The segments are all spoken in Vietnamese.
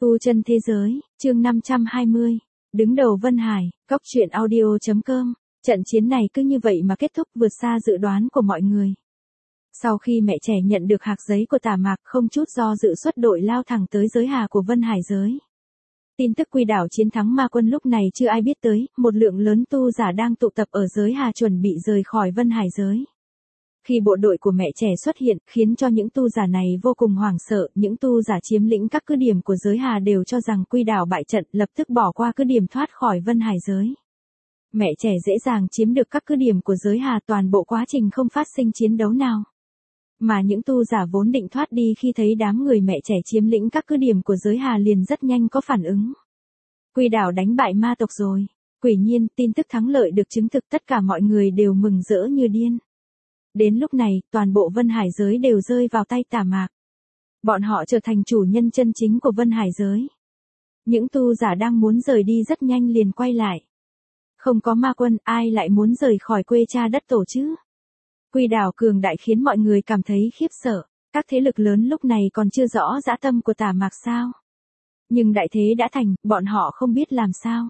Tu chân thế giới, chương 520. Đứng đầu Vân Hải, Cóc truyện audio.com. Trận chiến này cứ như vậy mà kết thúc vượt xa dự đoán của mọi người. Sau khi mẹ trẻ nhận được hạc giấy của Tả Mạc, không chút do dự xuất đội lao thẳng tới giới hà của Vân Hải giới. Tin tức Quy Đảo chiến thắng ma quân lúc này chưa ai biết tới, một lượng lớn tu giả đang tụ tập ở giới hà chuẩn bị rời khỏi Vân Hải giới. Khi bộ đội của mẹ trẻ xuất hiện, khiến cho những tu giả này vô cùng hoảng sợ, những tu giả chiếm lĩnh các cứ điểm của giới hà đều cho rằng Quy Đảo bại trận, lập tức bỏ qua cứ điểm thoát khỏi Vân Hải giới. Mẹ trẻ dễ dàng chiếm được các cứ điểm của giới hà, toàn bộ quá trình không phát sinh chiến đấu nào. Mà những tu giả vốn định thoát đi khi thấy đám người mẹ trẻ chiếm lĩnh các cứ điểm của giới hà liền rất nhanh có phản ứng. Quy Đảo đánh bại ma tộc rồi. Quả nhiên, tin tức thắng lợi được chứng thực, tất cả mọi người đều mừng rỡ như điên. Đến lúc này, toàn bộ Vân Hải giới đều rơi vào tay Tả Mạc. Bọn họ trở thành chủ nhân chân chính của Vân Hải giới. Những tu giả đang muốn rời đi rất nhanh liền quay lại. Không có ma quân, ai lại muốn rời khỏi quê cha đất tổ chứ? Quy Đảo cường đại khiến mọi người cảm thấy khiếp sợ. Các thế lực lớn lúc này còn chưa rõ dã tâm của Tả Mạc sao? Nhưng đại thế đã thành, bọn họ không biết làm sao.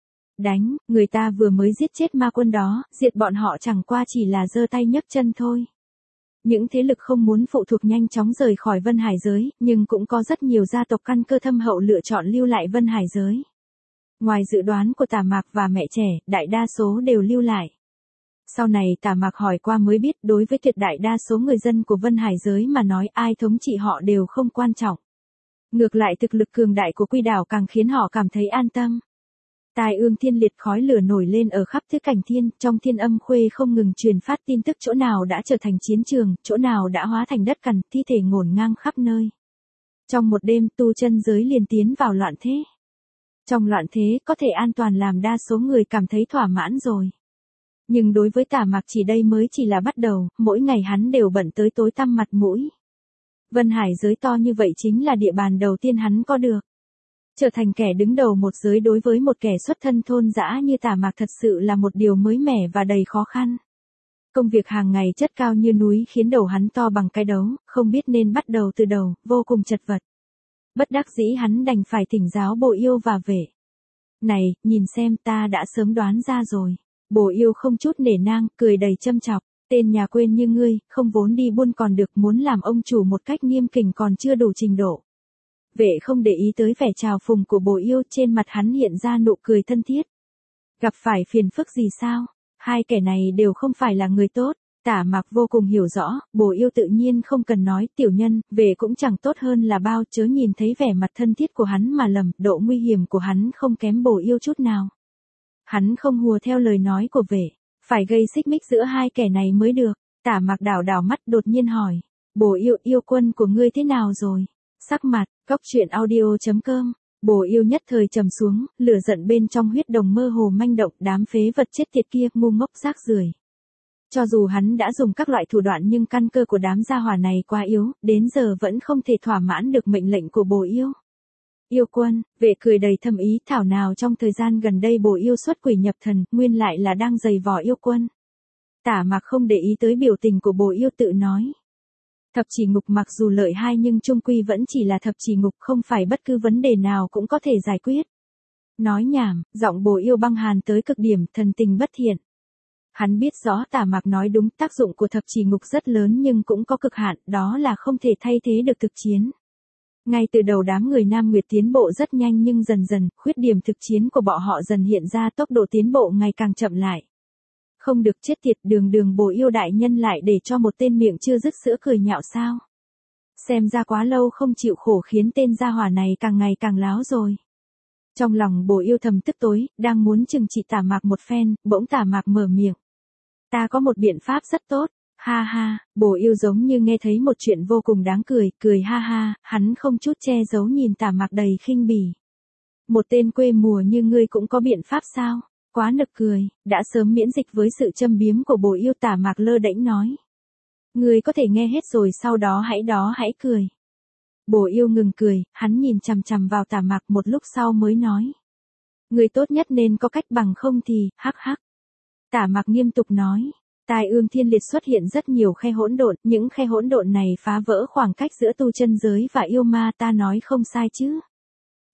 Đánh, người ta vừa mới giết chết ma quân đó, diệt bọn họ chẳng qua chỉ là giơ tay nhấc chân thôi. Những thế lực không muốn phụ thuộc nhanh chóng rời khỏi Vân Hải giới, nhưng cũng có rất nhiều gia tộc căn cơ thâm hậu lựa chọn lưu lại Vân Hải giới. Ngoài dự đoán của Tả Mạc và mẹ trẻ, đại đa số đều lưu lại. Sau này Tả Mạc hỏi qua mới biết, đối với tuyệt đại đa số người dân của Vân Hải giới mà nói, ai thống trị họ đều không quan trọng. Ngược lại thực lực cường đại của Quy Đảo càng khiến họ cảm thấy an tâm. Tai ương thiên liệt, khói lửa nổi lên ở khắp thứ cảnh thiên, trong thiên âm khuê không ngừng truyền phát tin tức, chỗ nào đã trở thành chiến trường, chỗ nào đã hóa thành đất cằn, thi thể ngổn ngang khắp nơi. Trong một đêm, tu chân giới liền tiến vào loạn thế. Trong loạn thế, có thể an toàn làm đa số người cảm thấy thỏa mãn rồi. Nhưng đối với Tả Mạc chỉ đây mới chỉ là bắt đầu, mỗi ngày hắn đều bận tới tối tăm mặt mũi. Vân Hải giới to như vậy chính là địa bàn đầu tiên hắn có được. Trở thành kẻ đứng đầu một giới đối với một kẻ xuất thân thôn dã như Tả Mạc thật sự là một điều mới mẻ và đầy khó khăn. Công việc hàng ngày chất cao như núi khiến đầu hắn to bằng cái đấu, không biết nên bắt đầu từ đầu, vô cùng chật vật. Bất đắc dĩ hắn đành phải thỉnh giáo Bồ Yêu và Vệ. Này, nhìn xem, ta đã sớm đoán ra rồi. Bồ Yêu không chút nể nang, cười đầy châm chọc. Tên nhà quên như ngươi, không vốn đi buôn còn được, muốn làm ông chủ một cách nghiêm kình còn chưa đủ trình độ. Vệ không để ý tới vẻ chào phùng của Bồ Yêu, trên mặt hắn hiện ra nụ cười thân thiết. Gặp phải phiền phức gì sao? Hai kẻ này đều không phải là người tốt. Tả Mạc vô cùng hiểu rõ, Bồ Yêu tự nhiên không cần nói, tiểu nhân, Vệ cũng chẳng tốt hơn là bao, chớ nhìn thấy vẻ mặt thân thiết của hắn mà lầm, độ nguy hiểm của hắn không kém Bồ Yêu chút nào. Hắn không hùa theo lời nói của Vệ, phải gây xích mích giữa hai kẻ này mới được. Tả Mạc đảo đảo mắt đột nhiên hỏi, Bồ Yêu, yêu quân của ngươi thế nào rồi? Sắc mặt, Cóc truyện audio.com. Bồ Yêu nhất thời trầm xuống, lửa giận bên trong huyết đồng mơ hồ manh động, đám phế vật chết tiệt kia, ngu ngốc rác rưởi. Cho dù hắn đã dùng các loại thủ đoạn nhưng căn cơ của đám gia hỏa này quá yếu, đến giờ vẫn không thể thỏa mãn được mệnh lệnh của Bồ Yêu. Yêu quân, Vệ cười đầy thâm ý, thảo nào trong thời gian gần đây Bồ Yêu xuất quỷ nhập thần, nguyên lại là đang giày vò yêu quân. Tả Mạc không để ý tới biểu tình của Bồ Yêu, tự nói. Thập chỉ ngục mặc dù lợi hai nhưng chung quy vẫn chỉ là thập chỉ ngục, không phải bất cứ vấn đề nào cũng có thể giải quyết. Nói nhảm, giọng Bồ Yêu băng hàn tới cực điểm, thần tình bất thiện. Hắn biết rõ Tả Mạc nói đúng, tác dụng của thập chỉ ngục rất lớn nhưng cũng có cực hạn, đó là không thể thay thế được thực chiến. Ngay từ đầu đám người Nam Nguyệt tiến bộ rất nhanh nhưng dần dần, khuyết điểm thực chiến của bọn họ dần hiện ra, tốc độ tiến bộ ngày càng chậm lại. Không được, chết tiệt, đường Bồ Yêu đại nhân lại để cho một tên miệng chưa dứt sữa cười nhạo sao? Xem ra quá lâu không chịu khổ khiến tên gia hỏa này càng ngày càng láo rồi. Trong lòng Bồ Yêu thầm tức tối, đang muốn trừng trị Tả Mạc một phen, bỗng Tả Mạc mở miệng. Ta có một biện pháp rất tốt. Ha ha, Bồ Yêu giống như nghe thấy một chuyện vô cùng đáng cười, cười ha ha, hắn không chút che giấu nhìn Tả Mạc đầy khinh bỉ. Một tên quê mùa như ngươi cũng có biện pháp sao? Quá nực cười, đã sớm miễn dịch với sự châm biếm của Bồ Yêu. Tả Mạc lơ đễnh nói. Ngươi có thể nghe hết rồi sau đó hãy cười. Bồ Yêu ngừng cười, hắn nhìn chằm chằm vào Tả Mạc một lúc sau mới nói. Ngươi tốt nhất nên có cách, bằng không thì, hắc hắc. Tả Mạc nghiêm túc nói. Tai ương thiên liệt xuất hiện rất nhiều khe hỗn độn, những khe hỗn độn này phá vỡ khoảng cách giữa tu chân giới và yêu ma, ta nói không sai chứ?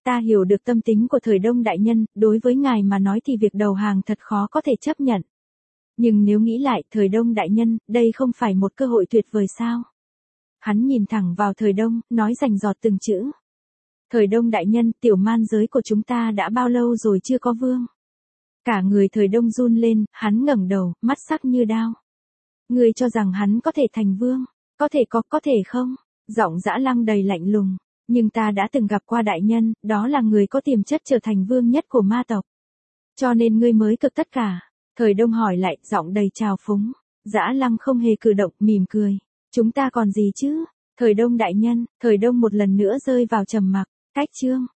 Ta hiểu được tâm tính của Thời Đông đại nhân, đối với ngài mà nói thì việc đầu hàng thật khó có thể chấp nhận. Nhưng nếu nghĩ lại, Thời Đông đại nhân, đây không phải một cơ hội tuyệt vời sao? Hắn nhìn thẳng vào Thời Đông, nói rành rọt từng chữ. Thời Đông đại nhân, tiểu man giới của chúng ta đã bao lâu rồi chưa có vương? Cả người Thời Đông run lên, hắn ngẩng đầu, mắt sắc như đao. Ngươi cho rằng hắn có thể thành vương? Có thể không? Giọng Dã Lăng đầy lạnh lùng. Nhưng ta đã từng gặp qua đại nhân, đó là người có tiềm chất trở thành vương nhất của ma tộc. Cho nên ngươi mới cực tất cả. Thời Đông hỏi lại, giọng đầy trào phúng. Dã Lăng không hề cử động, mỉm cười. Chúng ta còn gì chứ? Thời Đông đại nhân, Thời Đông một lần nữa rơi vào trầm mặc. Cách chương